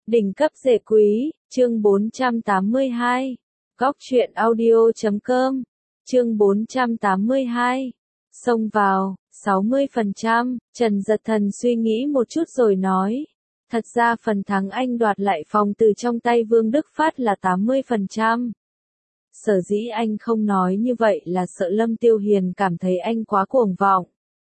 Đỉnh cấp rể quý, chương 482. Góc truyện audio.com, chương 482. Xông vào, 60%, Trần Dật Thần suy nghĩ một chút rồi nói. Thật ra phần thắng anh đoạt lại phòng từ trong tay Vương Đức Phát là 80%. Sở dĩ anh không nói như vậy là sợ Lâm Tiêu Hiền cảm thấy anh quá cuồng vọng.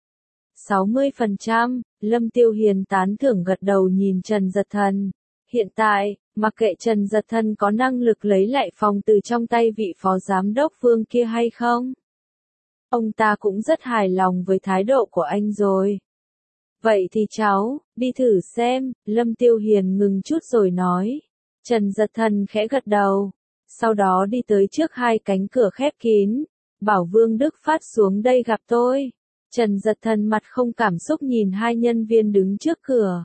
60%, Lâm Tiêu Hiền tán thưởng gật đầu nhìn Trần Dật Thần. Hiện tại, mặc kệ Trần Dật Thần có năng lực lấy lại phòng từ trong tay vị phó giám đốc Vương kia hay không, ông ta cũng rất hài lòng với thái độ của anh rồi. Vậy thì cháu, đi thử xem, Lâm Tiêu Hiền ngừng chút rồi nói. Trần Dật Thần khẽ gật đầu, sau đó đi tới trước hai cánh cửa khép kín, bảo Vương Đức Phát xuống đây gặp tôi. Trần Dật Thần mặt không cảm xúc nhìn hai nhân viên đứng trước cửa.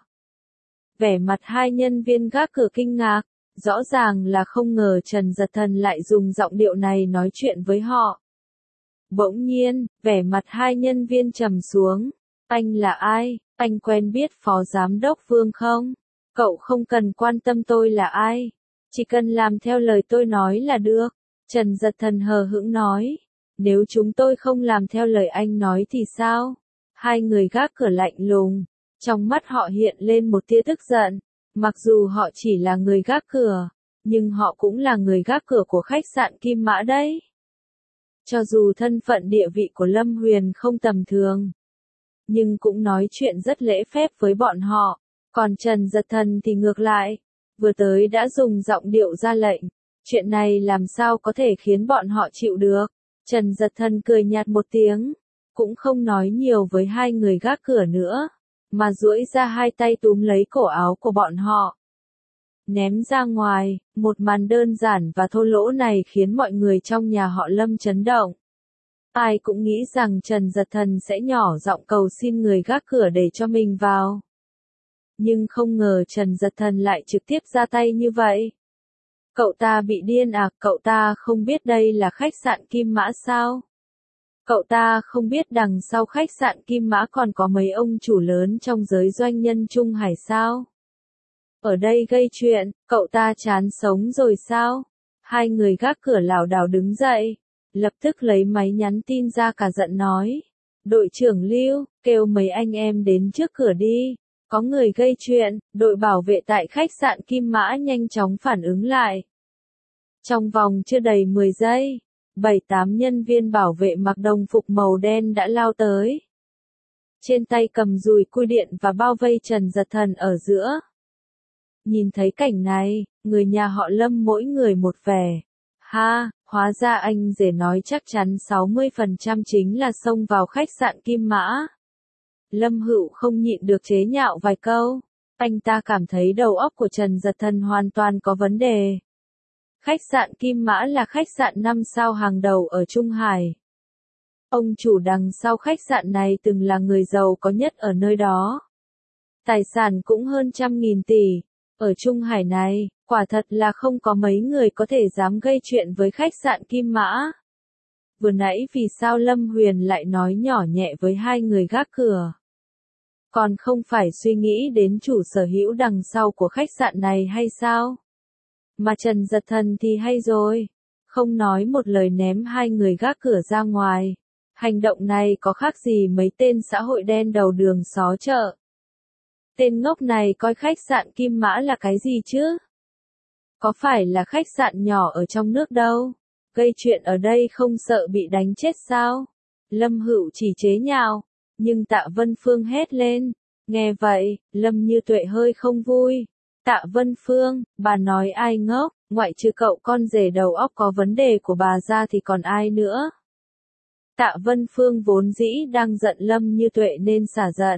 Vẻ mặt hai nhân viên gác cửa kinh ngạc, rõ ràng là không ngờ Trần Dật Thần lại dùng giọng điệu này nói chuyện với họ. Bỗng nhiên, vẻ mặt hai nhân viên trầm xuống. Anh là ai? Anh quen biết phó giám đốc Vương không? Cậu không cần quan tâm tôi là ai. Chỉ cần làm theo lời tôi nói là được. Trần Dật Thần hờ hững nói. Nếu chúng tôi không làm theo lời anh nói thì sao? Hai người gác cửa lạnh lùng. Trong mắt họ hiện lên một tia tức giận. Mặc dù họ chỉ là người gác cửa, nhưng họ cũng là người gác cửa của khách sạn Kim Mã đấy. Cho dù thân phận địa vị của Lâm Huyền không tầm thường, nhưng cũng nói chuyện rất lễ phép với bọn họ. Còn Trần Dật Thần thì ngược lại, vừa tới đã dùng giọng điệu ra lệnh. Chuyện này làm sao có thể khiến bọn họ chịu được. Trần Dật Thần cười nhạt một tiếng, cũng không nói nhiều với hai người gác cửa nữa, mà duỗi ra hai tay túm lấy cổ áo của bọn họ. Ném ra ngoài, một màn đơn giản và thô lỗ này khiến mọi người trong nhà họ Lâm chấn động. Ai cũng nghĩ rằng Trần Dật Thần sẽ nhỏ giọng cầu xin người gác cửa để cho mình vào. Nhưng không ngờ Trần Dật Thần lại trực tiếp ra tay như vậy. Cậu ta bị điên à? Cậu ta không biết đây là khách sạn Kim Mã sao? Cậu ta không biết đằng sau khách sạn Kim Mã còn có mấy ông chủ lớn trong giới doanh nhân Trung Hải sao? Ở đây gây chuyện, cậu ta chán sống rồi sao? Hai người gác cửa lảo đảo đứng dậy, lập tức lấy máy nhắn tin ra cả giận nói. Đội trưởng Lưu, kêu mấy anh em đến trước cửa đi. Có người gây chuyện. Đội bảo vệ tại khách sạn Kim Mã nhanh chóng phản ứng lại. Trong vòng chưa đầy 10 giây, 7-8 nhân viên bảo vệ mặc đồng phục màu đen đã lao tới. Trên tay cầm dùi cui điện và bao vây Trần Dật Thần ở giữa. Nhìn thấy cảnh này, người nhà họ Lâm mỗi người một vẻ. Ha, hóa ra anh rể nói chắc chắn 60% chính là xông vào khách sạn Kim Mã. Lâm Hữu không nhịn được chế nhạo vài câu. Anh ta cảm thấy đầu óc của Trần Dật Thần hoàn toàn có vấn đề. Khách sạn Kim Mã là khách sạn 5 sao hàng đầu ở Trung Hải. Ông chủ đằng sau khách sạn này từng là người giàu có nhất ở nơi đó. Tài sản cũng hơn 100.000 tỷ. Ở Trung Hải này, quả thật là không có mấy người có thể dám gây chuyện với khách sạn Kim Mã. Vừa nãy vì sao Lâm Huyền lại nói nhỏ nhẹ với hai người gác cửa? Còn không phải suy nghĩ đến chủ sở hữu đằng sau của khách sạn này hay sao? Mà Trần Dật Thần thì hay rồi. Không nói một lời ném hai người gác cửa ra ngoài. Hành động này có khác gì mấy tên xã hội đen đầu đường xó chợ. Tên ngốc này coi khách sạn Kim Mã là cái gì chứ? Có phải là khách sạn nhỏ ở trong nước đâu? Gây chuyện ở đây không sợ bị đánh chết sao? Lâm Hữu chỉ chế nhạo, nhưng Tạ Vân Phương hét lên. Nghe vậy, Lâm Như Tuệ hơi không vui. Tạ Vân Phương, bà nói ai ngốc, ngoại trừ cậu con rể đầu óc có vấn đề của bà ra thì còn ai nữa? Tạ Vân Phương vốn dĩ đang giận Lâm Như Tuệ nên xả giận.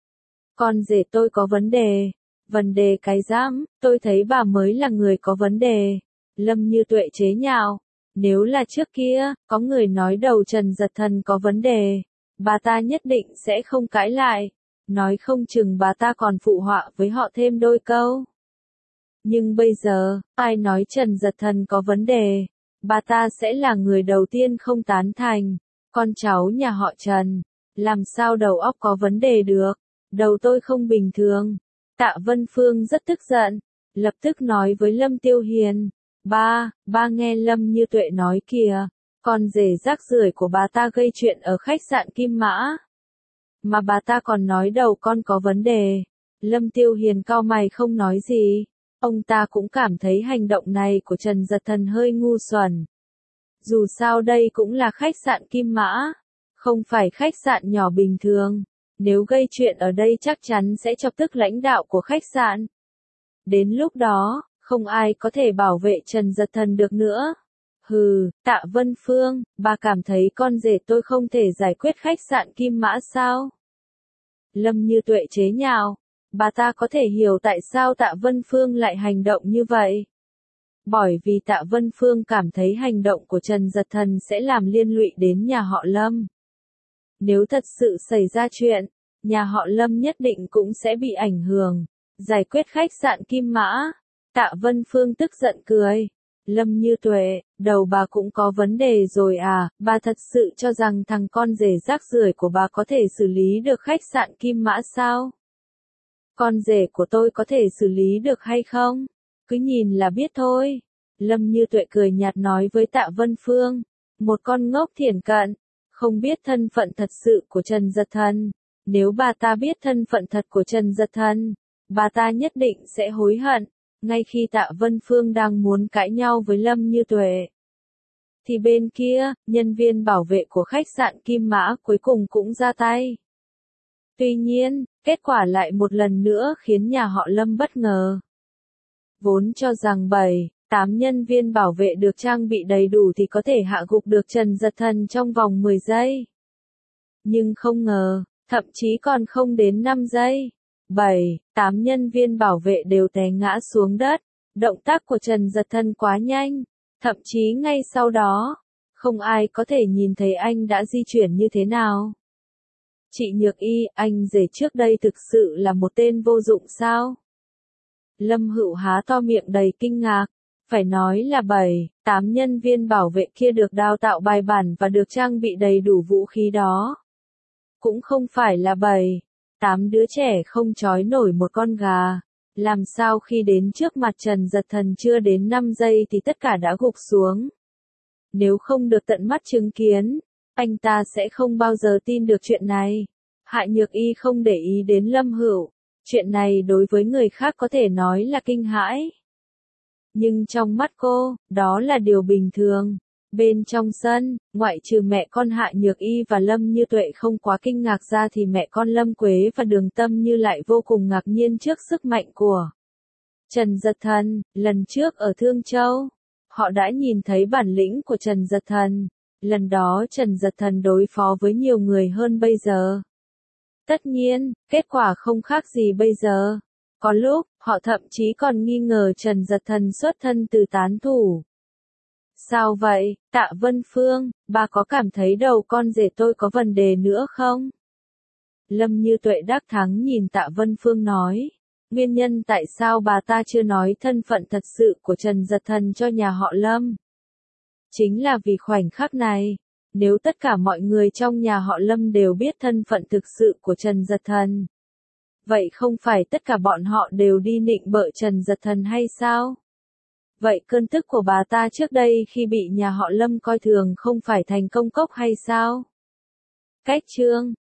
Con rể tôi có vấn đề cái dám, tôi thấy bà mới là người có vấn đề. Lâm Như Tuệ chế nhạo, nếu là trước kia, có người nói đầu Trần Dật Thần có vấn đề, bà ta nhất định sẽ không cãi lại, nói không chừng bà ta còn phụ họa với họ thêm đôi câu. Nhưng bây giờ, ai nói Trần Dật Thần có vấn đề, bà ta sẽ là người đầu tiên không tán thành. Con cháu nhà họ Trần, làm sao đầu óc có vấn đề được? Đầu tôi không bình thường. Tạ Vân Phương rất tức giận. lập tức nói với Lâm Tiêu Hiền. Ba nghe Lâm Như Tuệ nói kìa, con rể rác rưởi của bà ta gây chuyện ở khách sạn Kim Mã. Mà bà ta còn nói đầu con có vấn đề. Lâm Tiêu Hiền cau mày không nói gì. Ông ta cũng cảm thấy hành động này của Trần Giật Thần hơi ngu xuẩn. Dù sao đây cũng là khách sạn Kim Mã, không phải khách sạn nhỏ bình thường. Nếu gây chuyện ở đây chắc chắn sẽ chọc tức lãnh đạo của khách sạn. Đến lúc đó, không ai có thể bảo vệ Trần Giật Thần được nữa. Hừ, Tạ Vân Phương, bà cảm thấy con rể tôi không thể giải quyết khách sạn Kim Mã sao? Lâm Như Tuệ chế nhạo, bà ta có thể hiểu tại sao Tạ Vân Phương lại hành động như vậy. Bởi vì Tạ Vân Phương cảm thấy hành động của Trần Giật Thần sẽ làm liên lụy đến nhà họ Lâm. Nếu thật sự xảy ra chuyện, nhà họ Lâm nhất định cũng sẽ bị ảnh hưởng. Giải quyết khách sạn Kim Mã. Tạ Vân Phương tức giận cười. Lâm Như Tuệ, đầu bà cũng có vấn đề rồi à, bà thật sự cho rằng thằng con rể rác rưởi của bà có thể xử lý được khách sạn Kim Mã sao? Con rể của tôi có thể xử lý được hay không? Cứ nhìn là biết thôi. Lâm Như Tuệ cười nhạt nói với Tạ Vân Phương. Một con ngốc thiển cận, không biết thân phận thật sự của Trần Giật Thần. Nếu bà ta biết thân phận thật của Trần Giật Thần, bà ta nhất định sẽ hối hận. Ngay khi Tạ Vân Phương đang muốn cãi nhau với Lâm Như Tuệ, thì bên kia, nhân viên bảo vệ của khách sạn Kim Mã cuối cùng cũng ra tay. Tuy nhiên, kết quả lại một lần nữa khiến nhà họ Lâm bất ngờ. Vốn cho rằng 7-8 nhân viên bảo vệ được trang bị đầy đủ thì có thể hạ gục được Trần Giật Thần trong vòng 10 giây. Nhưng không ngờ, thậm chí còn không đến 5 giây. 7-8 nhân viên bảo vệ đều té ngã xuống đất. Động tác của Trần Giật Thần quá nhanh. Thậm chí ngay sau đó, không ai có thể nhìn thấy anh đã di chuyển như thế nào. Chị Nhược Y, anh rể trước đây thực sự là một tên vô dụng sao? Lâm Hữu há to miệng đầy kinh ngạc. Phải nói là 7-8 nhân viên bảo vệ kia được đào tạo bài bản và được trang bị đầy đủ vũ khí đó. Cũng không phải là 7-8 đứa trẻ không trói nổi một con gà. Làm sao khi đến trước mặt Trần Giật Thần chưa đến 5 giây thì tất cả đã gục xuống. Nếu không được tận mắt chứng kiến, anh ta sẽ không bao giờ tin được chuyện này. Hạ Nhược Y không để ý đến Lâm Hữu. Chuyện này đối với người khác có thể nói là kinh hãi. Nhưng trong mắt cô, đó là điều bình thường. Bên trong sân, ngoại trừ mẹ con Hạ Nhược Y và Lâm Như Tuệ không quá kinh ngạc ra thì mẹ con Lâm Quế và Đường Tâm Như lại vô cùng ngạc nhiên trước sức mạnh của Trần Giật Thần. Lần trước ở Thương Châu, họ đã nhìn thấy bản lĩnh của Trần Giật Thần. Lần đó Trần Giật Thần đối phó với nhiều người hơn bây giờ. Tất nhiên, kết quả không khác gì bây giờ. Có lúc, họ thậm chí còn nghi ngờ Trần Giật Thần xuất thân từ tán thủ. Sao vậy, Tạ Vân Phương, bà có cảm thấy đầu con rể tôi có vấn đề nữa không? Lâm Như Tuệ đắc thắng nhìn Tạ Vân Phương nói. Nguyên nhân tại sao bà ta chưa nói thân phận thật sự của Trần Giật Thần cho nhà họ Lâm? Chính là vì khoảnh khắc này. Nếu tất cả mọi người trong nhà họ Lâm đều biết thân phận thực sự của Trần Giật Thần, vậy không phải tất cả bọn họ đều đi nịnh bợ Trần Giật Thần hay sao? Vậy cơn tức của bà ta trước đây khi bị nhà họ Lâm coi thường không phải thành công cốc hay sao? Cách chương